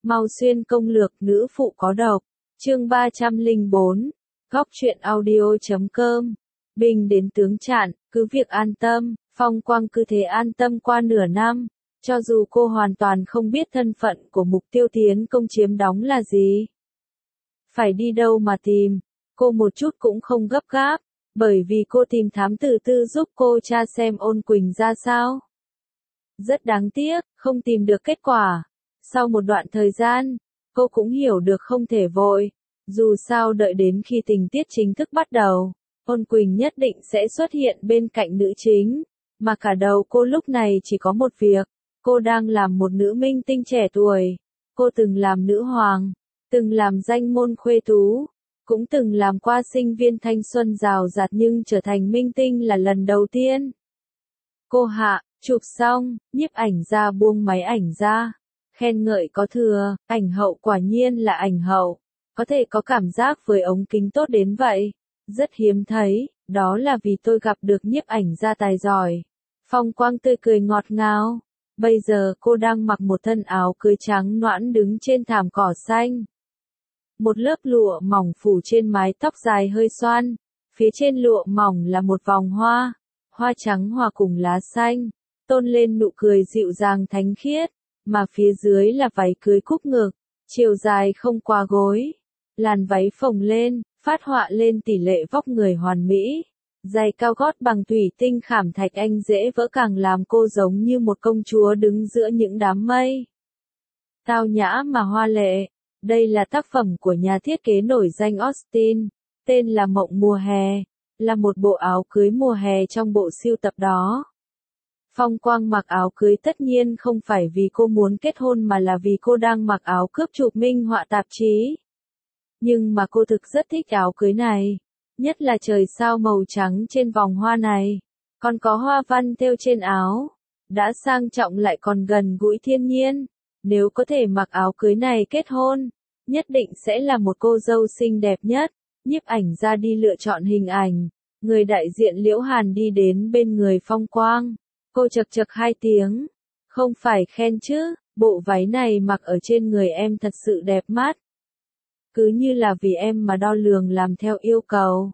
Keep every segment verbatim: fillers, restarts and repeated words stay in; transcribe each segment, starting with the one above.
Mau xuyên công lược nữ phụ có độc. Chương ba trăm lẻ bốn. Góc truyện audio chấm com. Binh đến tướng chặn, cứ việc an tâm, Phong Quang cứ thế an tâm qua nửa năm. Cho dù cô hoàn toàn không biết thân phận của mục tiêu tiến công chiếm đóng là gì. Phải đi đâu mà tìm, cô một chút cũng không gấp gáp, bởi vì cô tìm thám tử tư giúp cô tra xem Ôn Quỳnh ra sao. Rất đáng tiếc, không tìm được kết quả. Sau một đoạn thời gian, cô cũng hiểu được không thể vội. Dù sao đợi đến khi tình tiết chính thức bắt đầu, Ôn Quỳnh nhất định sẽ xuất hiện bên cạnh nữ chính. Mà cả đầu cô lúc này chỉ có một việc. Cô đang làm một nữ minh tinh trẻ tuổi. Cô từng làm nữ hoàng, từng làm danh môn khuê tú, cũng từng làm qua sinh viên thanh xuân rào rạt, nhưng trở thành minh tinh là lần đầu tiên. Cô hạ, chụp xong, nhiếp ảnh ra buông máy ảnh ra. Khen ngợi có thừa, ảnh hậu quả nhiên là ảnh hậu. Có thể có cảm giác với ống kính tốt đến vậy. Rất hiếm thấy, đó là vì tôi gặp được nhiếp ảnh gia tài giỏi. Phong Quang tươi cười ngọt ngào. Bây giờ cô đang mặc một thân áo cưới trắng nõn đứng trên thảm cỏ xanh. Một lớp lụa mỏng phủ trên mái tóc dài hơi xoăn. Phía trên lụa mỏng là một vòng hoa. Hoa trắng hòa cùng lá xanh. Tôn lên nụ cười dịu dàng thánh khiết. Mà phía dưới là váy cưới cúc ngực. Chiều dài không qua gối. Làn váy phồng lên, phát họa lên tỷ lệ vóc người hoàn mỹ. Giày cao gót bằng thủy tinh khảm thạch anh dễ vỡ càng làm cô giống như một công chúa đứng giữa những đám mây. Tao nhã mà hoa lệ. Đây là tác phẩm của nhà thiết kế nổi danh Austin. Tên là Mộng Mùa Hè. Là một bộ áo cưới mùa hè trong bộ sưu tập đó. Phong Quang mặc áo cưới tất nhiên không phải vì cô muốn kết hôn mà là vì cô đang mặc áo cướp chụp minh họa tạp chí. Nhưng mà cô thực rất thích áo cưới này. Nhất là trời sao màu trắng trên vòng hoa này. Còn có hoa văn thêu trên áo. Đã sang trọng lại còn gần gũi thiên nhiên. Nếu có thể mặc áo cưới này kết hôn, nhất định sẽ là một cô dâu xinh đẹp nhất. Nhiếp ảnh ra đi lựa chọn hình ảnh. Người đại diện Liễu Hàn đi đến bên người Phong Quang. Cô chật chật hai tiếng. Không phải khen chứ, bộ váy này mặc ở trên người em thật sự đẹp mắt. Cứ như là vì em mà đo lường làm theo yêu cầu.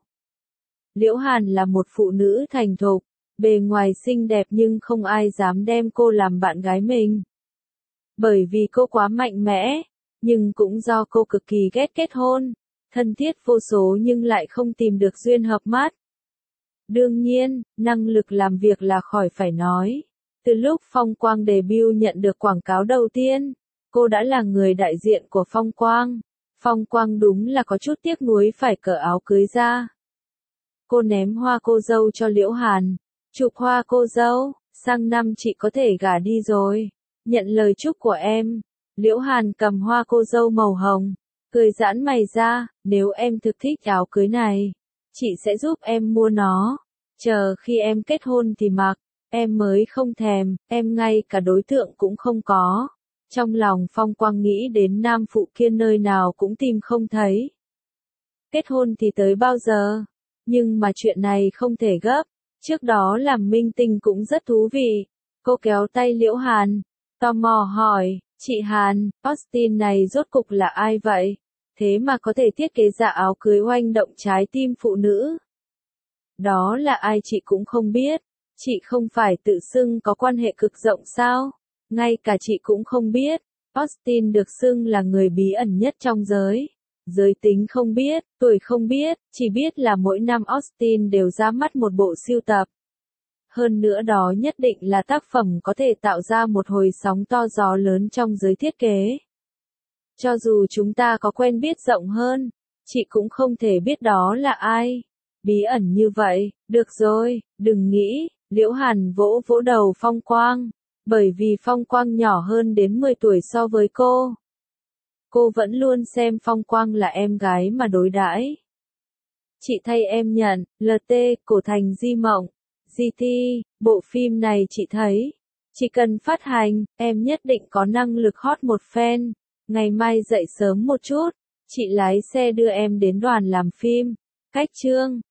Liễu Hàn là một phụ nữ thành thục, bề ngoài xinh đẹp nhưng không ai dám đem cô làm bạn gái mình. Bởi vì cô quá mạnh mẽ, nhưng cũng do cô cực kỳ ghét kết hôn, thân thiết vô số nhưng lại không tìm được duyên hợp mắt. Đương nhiên, năng lực làm việc là khỏi phải nói. Từ lúc Phong Quang debut nhận được quảng cáo đầu tiên, cô đã là người đại diện của Phong Quang. Phong Quang đúng là có chút tiếc nuối phải cởi áo cưới ra. Cô ném hoa cô dâu cho Liễu Hàn. Chụp hoa cô dâu, sang năm chị có thể gả đi rồi. Nhận lời chúc của em. Liễu Hàn cầm hoa cô dâu màu hồng. Cười giãn mày ra, nếu em thực thích áo cưới này, chị sẽ giúp em mua nó. Chờ khi em kết hôn thì mặc, em mới không thèm, em ngay cả đối tượng cũng không có. Trong lòng Phong Quang nghĩ đến nam phụ kia nơi nào cũng tìm không thấy. Kết hôn thì tới bao giờ? Nhưng mà chuyện này không thể gấp. Trước đó làm minh tinh cũng rất thú vị. Cô kéo tay Liễu Hàn, tò mò hỏi, chị Hàn, Austin này rốt cục là ai vậy? Thế mà có thể thiết kế ra áo cưới oanh động trái tim phụ nữ. Đó là ai chị cũng không biết. Chị không phải tự xưng có quan hệ cực rộng sao? Ngay cả chị cũng không biết. Austin được xưng là người bí ẩn nhất trong giới. Giới tính không biết, tuổi không biết, chỉ biết là mỗi năm Austin đều ra mắt một bộ sưu tập. Hơn nữa đó nhất định là tác phẩm có thể tạo ra một hồi sóng to gió lớn trong giới thiết kế. Cho dù chúng ta có quen biết rộng hơn, chị cũng không thể biết đó là ai. Bí ẩn như vậy, được rồi, đừng nghĩ. Liễu Hàn vỗ vỗ đầu Phong Quang. Bởi vì Phong Quang nhỏ hơn đến mười tuổi so với cô. Cô vẫn luôn xem Phong Quang là em gái mà đối đãi. Chị thay em nhận, lờ tê, Cổ Thành Di Mộng, giê tê, bộ phim này chị thấy. Chỉ cần phát hành, em nhất định có năng lực hot một phen. Ngày mai dậy sớm một chút, chị lái xe đưa em đến đoàn làm phim. Cách chương.